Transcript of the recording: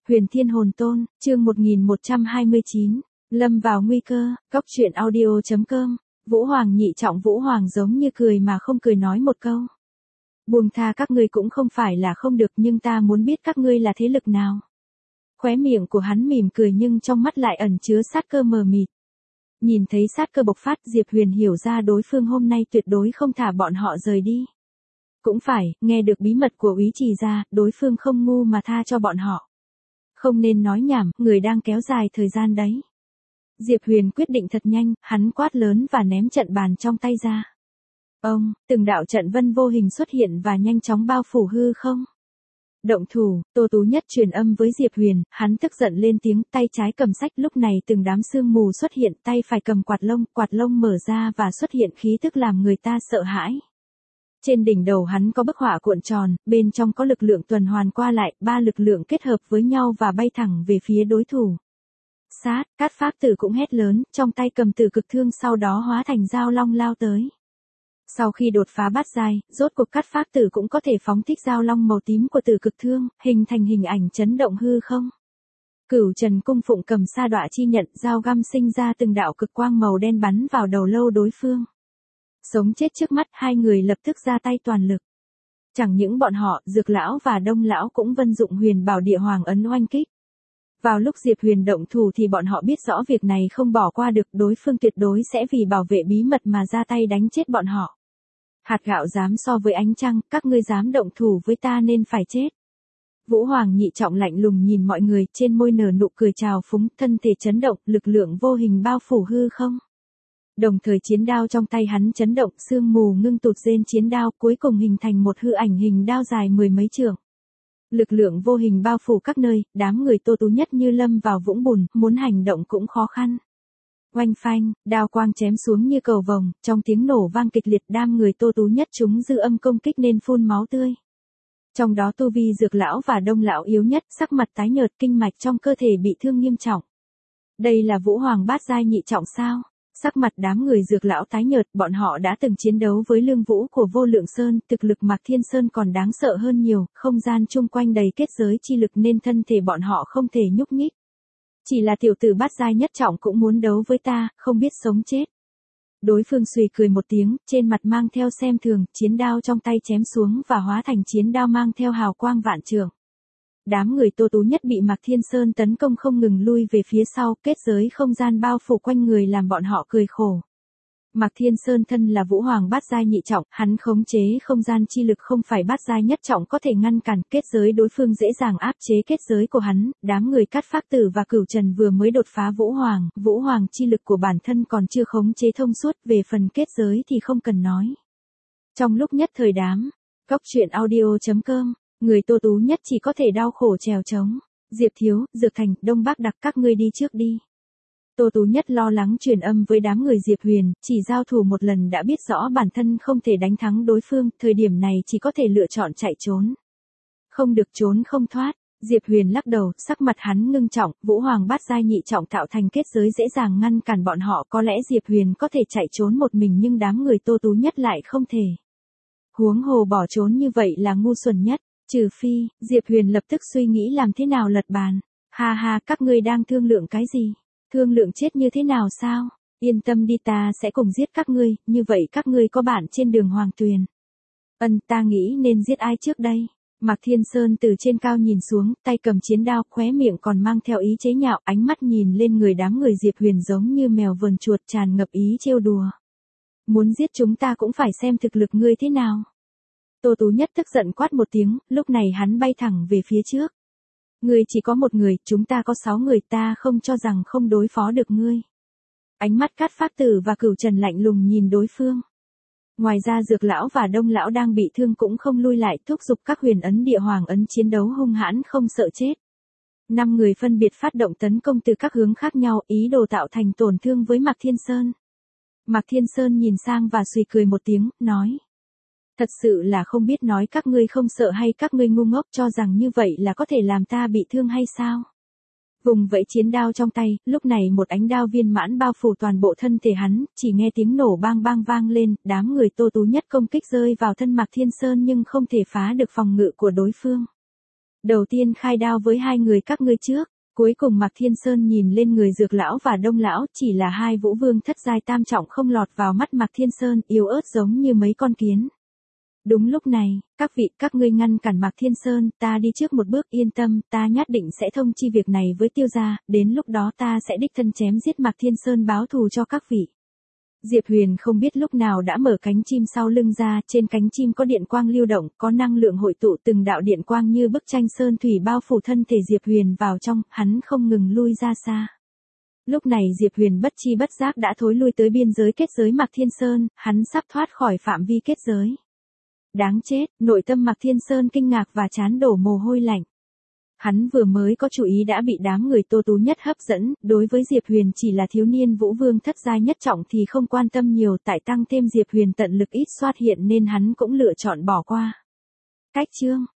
Huyền Thiên Hồn Tôn, chương 1129, lâm vào nguy cơ, Cóc truyện audio.com, Vũ Hoàng nhị trọng. Vũ Hoàng giống như cười mà không cười nói một câu. Buông tha các ngươi cũng không phải là không được, nhưng ta muốn biết các ngươi là thế lực nào. Khóe miệng của hắn mỉm cười nhưng trong mắt lại ẩn chứa sát cơ mờ mịt. Nhìn thấy sát cơ bộc phát, Diệp Huyền hiểu ra đối phương hôm nay tuyệt đối không thả bọn họ rời đi. Cũng phải, nghe được bí mật của Úy Trì ra, đối phương không ngu mà tha cho bọn họ. Không nên nói nhảm, người đang kéo dài thời gian đấy. Diệp Huyền quyết định thật nhanh, hắn quát lớn và ném trận bàn trong tay ra. Ông, từng đạo trận vân vô hình xuất hiện và nhanh chóng bao phủ hư không. Động thủ, Tô Tú Nhất truyền âm với Diệp Huyền, hắn tức giận lên tiếng, tay trái cầm sách, lúc này từng đám sương mù xuất hiện, tay phải cầm quạt lông mở ra và xuất hiện khí tức làm người ta sợ hãi. Trên đỉnh đầu hắn có bức họa cuộn tròn, bên trong có lực lượng tuần hoàn qua lại, ba lực lượng kết hợp với nhau và bay thẳng về phía đối thủ. Sát, Cát Phác Tử cũng hét lớn, trong tay cầm Tử Cực Thương, sau đó hóa thành dao long lao tới. Sau khi đột phá bát giai, rốt cuộc Cát Phác Tử cũng có thể phóng thích dao long màu tím của Tử Cực Thương, hình thành hình ảnh chấn động hư không. Cửu Trần Cung Phụng cầm sa đọa chi nhận, dao găm sinh ra từng đạo cực quang màu đen bắn vào đầu lâu đối phương. Sống chết trước mắt, hai người lập tức ra tay toàn lực. Chẳng những bọn họ, Dược lão và Đông lão cũng vận dụng Huyền Bảo Địa Hoàng ấn oanh kích. Vào lúc Diệp Huyền động thủ thì bọn họ biết rõ việc này không bỏ qua được, đối phương tuyệt đối sẽ vì bảo vệ bí mật mà ra tay đánh chết bọn họ. Hạt gạo dám so với ánh trăng, các ngươi dám động thủ với ta nên phải chết. Vũ Hoàng nhị trọng lạnh lùng nhìn mọi người, trên môi nở nụ cười trào phúng, thân thể chấn động, lực lượng vô hình bao phủ hư không. Đồng thời chiến đao trong tay hắn chấn động, sương mù ngưng tụt trên chiến đao, cuối cùng hình thành một hư ảnh hình đao dài mười mấy trượng. Lực lượng vô hình bao phủ các nơi, đám người Tô Tú Nhất như lâm vào vũng bùn, muốn hành động cũng khó khăn. Oanh phanh, đao quang chém xuống như cầu vồng, trong tiếng nổ vang kịch liệt, đám người Tô Tú Nhất chúng dư âm công kích nên phun máu tươi. Trong đó tu vi Dược lão và Đông lão yếu nhất, sắc mặt tái nhợt, kinh mạch trong cơ thể bị thương nghiêm trọng. Đây là Vũ Hoàng bát giai nhị trọng sao? Sắc mặt đám người Dược lão tái nhợt, bọn họ đã từng chiến đấu với Lương Vũ của Vô Lượng Sơn, thực lực Mạc Thiên Sơn còn đáng sợ hơn nhiều, không gian chung quanh đầy kết giới chi lực nên thân thể bọn họ không thể nhúc nhích. Chỉ là tiểu tử bát giai nhất trọng cũng muốn đấu với ta, không biết sống chết. Đối phương suy cười một tiếng, trên mặt mang theo xem thường, chiến đao trong tay chém xuống và hóa thành chiến đao mang theo hào quang vạn trượng. Đám người Tô Tú Nhất bị Mạc Thiên Sơn tấn công không ngừng lui về phía sau, kết giới không gian bao phủ quanh người làm bọn họ cười khổ. Mạc Thiên Sơn thân là Vũ Hoàng bát giai nhị trọng, hắn khống chế không gian chi lực không phải bát giai nhất trọng có thể ngăn cản, kết giới đối phương dễ dàng áp chế kết giới của hắn. Đám người Cát Phác Tử và Cửu Trần vừa mới đột phá Vũ Hoàng chi lực của bản thân còn chưa khống chế thông suốt, về phần kết giới thì không cần nói. Trong lúc nhất thời đám, Cóc truyện audio.com, người Tô Tú Nhất chỉ có thể đau khổ trèo trống. Diệp Thiếu, Dược Thành, Đông Bắc Đặc, các ngươi đi trước đi. Tô Tú Nhất lo lắng truyền âm với đám người Diệp Huyền, chỉ giao thủ một lần đã biết rõ bản thân không thể đánh thắng đối phương, thời điểm này chỉ có thể lựa chọn chạy trốn. Không được trốn không thoát. Diệp Huyền lắc đầu, sắc mặt hắn ngưng trọng, Vũ Hoàng bát giai nhị trọng tạo thành kết giới dễ dàng ngăn cản bọn họ, có lẽ Diệp Huyền có thể chạy trốn một mình nhưng đám người Tô Tú Nhất lại không thể. Huống hồ bỏ trốn như vậy là ngu xuẩn nhất. Trừ phi, Diệp Huyền lập tức suy nghĩ làm thế nào lật bàn. Ha ha, các ngươi đang thương lượng cái gì? Thương lượng chết như thế nào sao? Yên tâm đi, ta sẽ cùng giết các ngươi, như vậy các ngươi có bạn trên đường Hoàng Tuyền. Ta nghĩ nên giết ai trước đây? Mạc Thiên Sơn từ trên cao nhìn xuống, tay cầm chiến đao, khóe miệng còn mang theo ý chế nhạo, ánh mắt nhìn lên người đám người Diệp Huyền giống như mèo vờn chuột, tràn ngập ý trêu đùa. Muốn giết chúng ta cũng phải xem thực lực ngươi thế nào. Tô Tú Nhất tức giận quát một tiếng, lúc này hắn bay thẳng về phía trước. Ngươi chỉ có một người, chúng ta có 6 người, ta không cho rằng không đối phó được ngươi. Ánh mắt Cát Phác Tử và Cửu Trần lạnh lùng nhìn đối phương. Ngoài ra Dược lão và Đông lão đang bị thương cũng không lui lại, thúc giục các huyền ấn địa hoàng ấn chiến đấu hung hãn không sợ chết. 5 người phân biệt phát động tấn công từ các hướng khác nhau, ý đồ tạo thành tổn thương với Mạc Thiên Sơn. Mạc Thiên Sơn nhìn sang và suy cười một tiếng, nói. Thật sự là không biết nói các ngươi không sợ hay các ngươi ngu ngốc cho rằng như vậy là có thể làm ta bị thương hay sao? Vùng vẫy chiến đao trong tay, lúc này một ánh đao viên mãn bao phủ toàn bộ thân thể hắn, chỉ nghe tiếng nổ bang bang vang lên, đám người Tô Tú Nhất công kích rơi vào thân Mạc Thiên Sơn nhưng không thể phá được phòng ngự của đối phương. Đầu tiên khai đao với hai người các ngươi trước. Cuối cùng Mạc Thiên Sơn nhìn lên người Dược lão và Đông lão, chỉ là hai vũ vương thất giai tam trọng không lọt vào mắt Mạc Thiên Sơn, yếu ớt giống như mấy con kiến. Đúng lúc này, các vị, các ngươi ngăn cản Mạc Thiên Sơn, ta đi trước một bước, yên tâm, ta nhất định sẽ thông chi việc này với Tiêu gia, đến lúc đó ta sẽ đích thân chém giết Mạc Thiên Sơn báo thù cho các vị. Diệp Huyền không biết lúc nào đã mở cánh chim sau lưng ra, trên cánh chim có điện quang lưu động, có năng lượng hội tụ từng đạo điện quang như bức tranh sơn thủy bao phủ thân thể Diệp Huyền vào trong, hắn không ngừng lui ra xa. Lúc này Diệp Huyền bất chi bất giác đã thối lui tới biên giới kết giới Mạc Thiên Sơn, hắn sắp thoát khỏi phạm vi kết giới. Đáng chết, nội tâm Mạc Thiên Sơn kinh ngạc và trán đổ mồ hôi lạnh. Hắn vừa mới có chú ý đã bị đám người Tô Tú Nhất hấp dẫn, đối với Diệp Huyền chỉ là thiếu niên vũ vương thất giai nhất trọng thì không quan tâm nhiều, tại tăng thêm Diệp Huyền tận lực ít xuất hiện nên hắn cũng lựa chọn bỏ qua. Cách chương